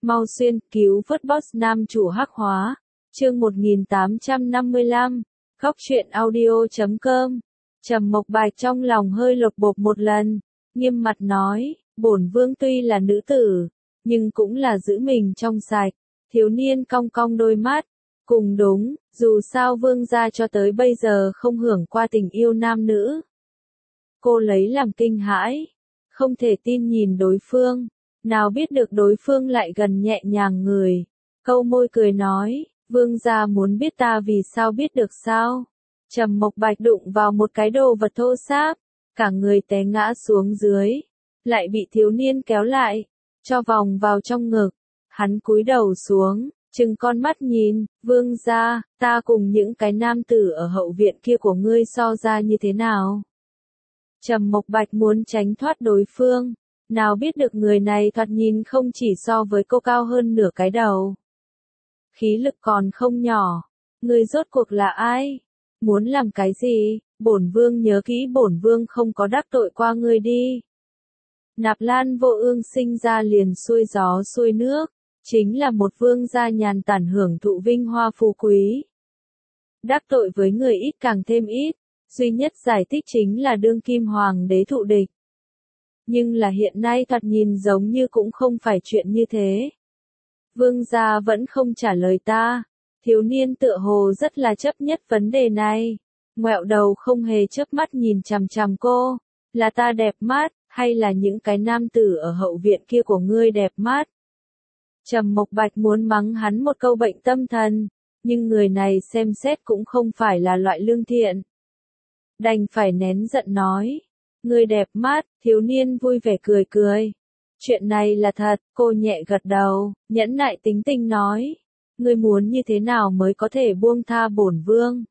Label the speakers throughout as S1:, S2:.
S1: Mau xuyên, cứu vớt boss nam chủ hắc hóa. Chương 1855. Góc truyện audio.com. Trầm Mộc Bạch trong lòng hơi lột bột một lần, nghiêm mặt nói, bổn vương tuy là nữ tử, nhưng cũng là giữ mình trong sạch. Thiếu niên cong cong đôi mắt, cùng đúng, dù sao vương gia cho tới bây giờ không hưởng qua tình yêu nam nữ. Cô lấy làm kinh hãi, không thể tin nhìn đối phương, nào biết được đối phương lại gần nhẹ nhàng người, câu môi cười nói, vương gia muốn biết ta vì sao biết được sao? Trầm Mộc Bạch đụng vào một cái đồ vật thô ráp, cả người té ngã xuống dưới, lại bị thiếu niên kéo lại, cho vòng vào trong ngực. Hắn cúi đầu xuống, trừng con mắt nhìn, vương gia, ta cùng những cái nam tử ở hậu viện kia của ngươi so ra như thế nào? Trầm Mộc Bạch muốn tránh thoát đối phương, nào biết được người này thoạt nhìn không chỉ so với cô cao hơn nửa cái đầu. Khí lực còn không nhỏ, ngươi rốt cuộc là ai? Muốn làm cái gì? Bổn vương nhớ kỹ bổn vương không có đắc tội qua ngươi đi. Nạp Lan Vô Ương sinh ra liền xuôi gió xuôi nước, chính là một vương gia nhàn tản hưởng thụ vinh hoa phú quý. Đắc tội với người ít càng thêm ít, duy nhất giải thích chính là đương kim hoàng đế thụ địch. Nhưng là hiện nay thoạt nhìn giống như cũng không phải chuyện như thế. Vương gia vẫn không trả lời ta. Thiếu niên tựa hồ rất là chấp nhất vấn đề này. Ngoẹo đầu không hề chớp mắt nhìn chằm chằm cô. Là ta đẹp mắt, hay là những cái nam tử ở hậu viện kia của ngươi đẹp mắt? Trầm Mộc Bạch muốn mắng hắn một câu bệnh tâm thần, nhưng người này xem xét cũng không phải là loại lương thiện. Đành phải nén giận nói. Ngươi đẹp mắt, thiếu niên vui vẻ cười cười. Chuyện này là thật, cô nhẹ gật đầu, nhẫn nại tính tình nói. Ngươi muốn như thế nào mới có thể buông tha bổn vương?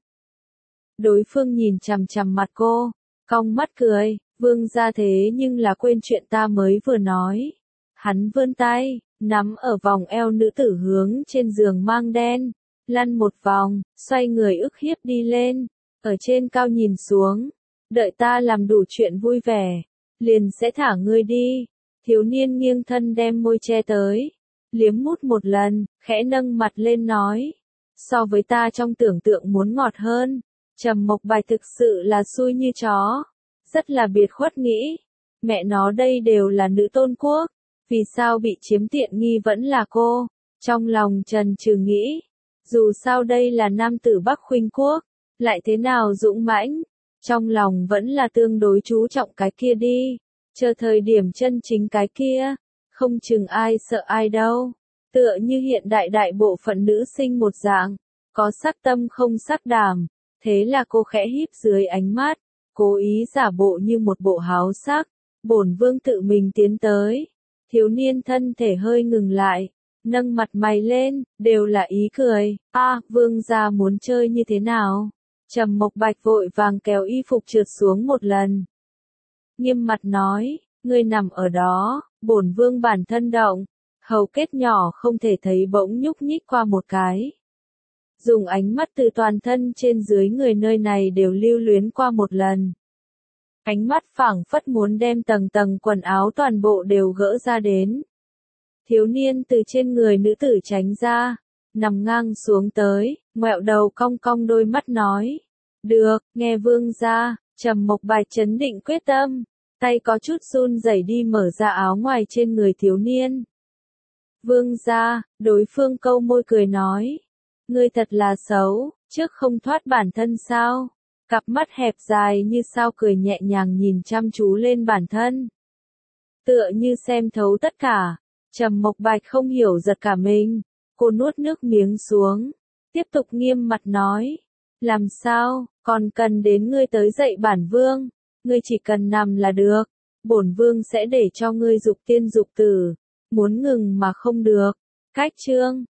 S1: Đối phương nhìn chằm chằm mặt cô, cong mắt cười, vương gia thế nhưng là quên chuyện ta mới vừa nói. Hắn vươn tay, nắm ở vòng eo nữ tử hướng trên giường mang đen, lăn một vòng, xoay người ức hiếp đi lên, ở trên cao nhìn xuống, đợi ta làm đủ chuyện vui vẻ, liền sẽ thả ngươi đi. Thiếu niên nghiêng thân đem môi che tới, liếm mút một lần, khẽ nâng mặt lên nói, so với ta trong tưởng tượng muốn ngọt hơn. Trầm Mộc Bạch thực sự là xui như chó, rất là biệt khuất nghĩ, mẹ nó đây đều là nữ tôn quốc, vì sao bị chiếm tiện nghi vẫn là cô? Trong lòng trần trừ nghĩ, dù sao đây là nam tử Bắc Khuynh quốc, lại thế nào dũng mãnh, trong lòng vẫn là tương đối chú trọng cái kia đi, chờ thời điểm chân chính cái kia, không chừng ai sợ ai đâu. Tựa như hiện đại bộ phận nữ sinh một dạng, có sắc tâm không sắc đảm, thế là cô khẽ híp dưới ánh mắt, cố ý giả bộ như một bộ háo sắc, bổn vương tự mình tiến tới. Thiếu niên thân thể hơi ngừng lại, nâng mặt mày lên, đều là ý cười, vương gia muốn chơi như thế nào? Trầm Mộc Bạch vội vàng kéo y phục trượt xuống một lần. Nghiêm mặt nói, ngươi nằm ở đó, bổn vương bản thân động, hầu kết nhỏ không thể thấy bỗng nhúc nhích qua một cái. Dùng ánh mắt từ toàn thân trên dưới người nơi này đều lưu luyến qua một lần. Ánh mắt phảng phất muốn đem tầng tầng quần áo toàn bộ đều gỡ ra đến. Thiếu niên từ trên người nữ tử tránh ra, nằm ngang xuống tới, ngoẹo đầu cong cong đôi mắt nói. Được, nghe vương gia. Trầm Mộc Bạch chấn định quyết tâm, tay có chút run rẩy đi mở ra áo ngoài trên người thiếu niên. Vương gia, đối phương câu môi cười nói. Ngươi thật là xấu, trước không thoát bản thân sao? Cặp mắt hẹp dài như sao cười nhẹ nhàng nhìn chăm chú lên bản thân. Tựa như xem thấu tất cả, Trầm Mộc Bạch không hiểu giật cả mình, cô nuốt nước miếng xuống, tiếp tục nghiêm mặt nói. Làm sao, còn cần đến ngươi tới dạy bản vương, ngươi chỉ cần nằm là được, bổn vương sẽ để cho ngươi dục tiên dục tử, muốn ngừng mà không được. Cách chương